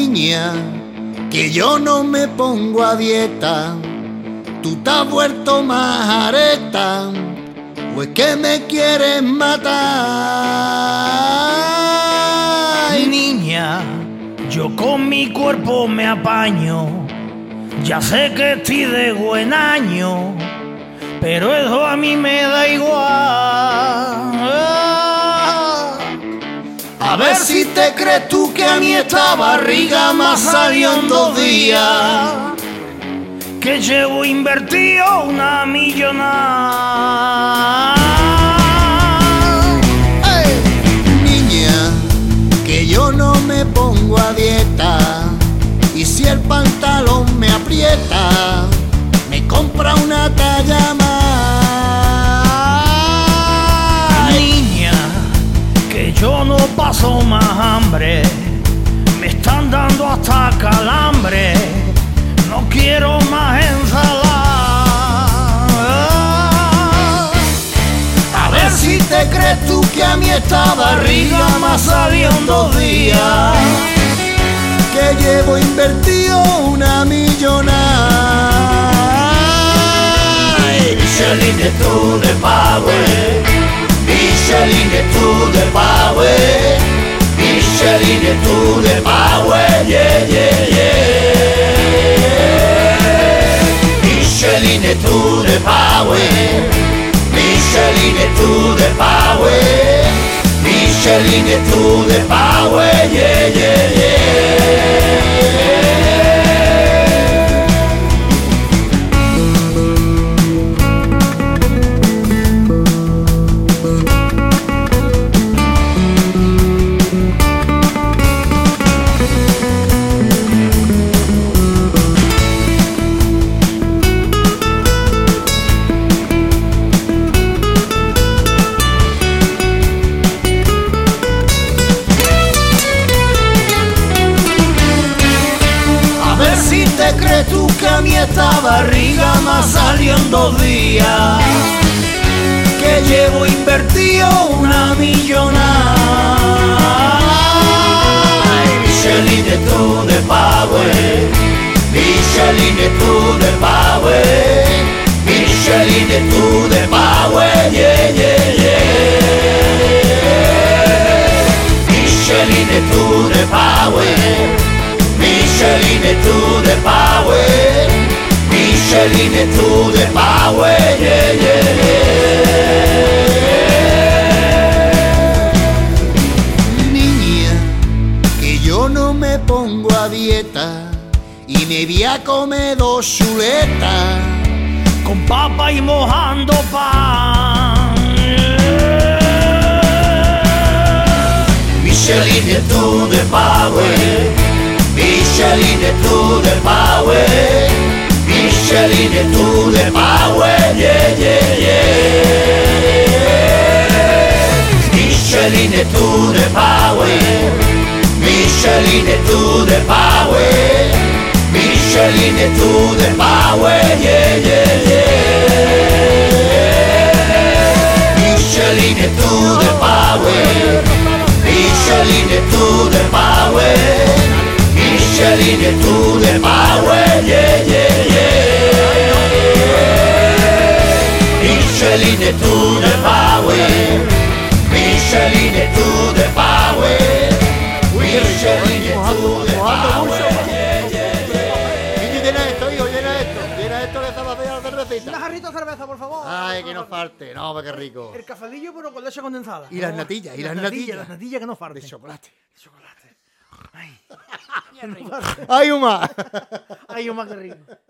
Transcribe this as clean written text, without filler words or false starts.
Niña, que yo no me pongo a dieta, tú te has vuelto más areta, o es que me quieres matar. Niña, yo con mi cuerpo me apaño, ya sé que estoy de buen año, pero eso a mí me da igual. A ver si te crees tú que a mí esta barriga me salió en 2 días, que llevo invertido una millonada. ¡Hey! Niña, que yo no me pongo a dieta, y si el pantalón me aprieta, me compra una talla más. Niña, que yo no paso más hambre, me están dando hasta calambre, no quiero más ensalada. A ver si te crees tú que a mí esta barriga me salió en 2 días, que llevo invertido una millonada. Michelin to the power, Michelin to the power, Michelin to the power, yeah, yeah, yeah. Michelin to the power, Michelin to the power, Michelin to the power, yeah, yeah, yeah. ¿Crees tú que a mí esta barriga me salió en 2 días, que llevo invertido una millonada? Michelin to the power, Michelin to the power, Michelin to the power, yeah, yeah, yeah. Michelin to the power, Michelin to the power, Michelin to the power, yeah, yeah, yeah. Niña, que yo no me pongo a dieta y me voy a comer 2 chuletas con papa y mojando pan. Michelin to the power, Michelin to the power, Michelin to the power, yeah, yeah, yeah. Michelin to the power, Michelin to the power, Michelin to the power, yeah, yeah, yeah. Michelin to the power, Michelin to the power, Michelin to the power, yeah, yeah, yeah. Michelin to the power, Michelin to the power, Michelin to the power, yeah, yeah, yeah. Llena esto, hijo, llena esto que está vacía de receta. Una jarrita de cerveza, por favor. Ay, que no falte. No, qué rico. El cafecillo, pero con leche condensada. Y las natillas, y las natillas. Las natillas que no falten. De chocolate. De chocolate. Ay. Ay, Uma. Ay, Uma, qué rico.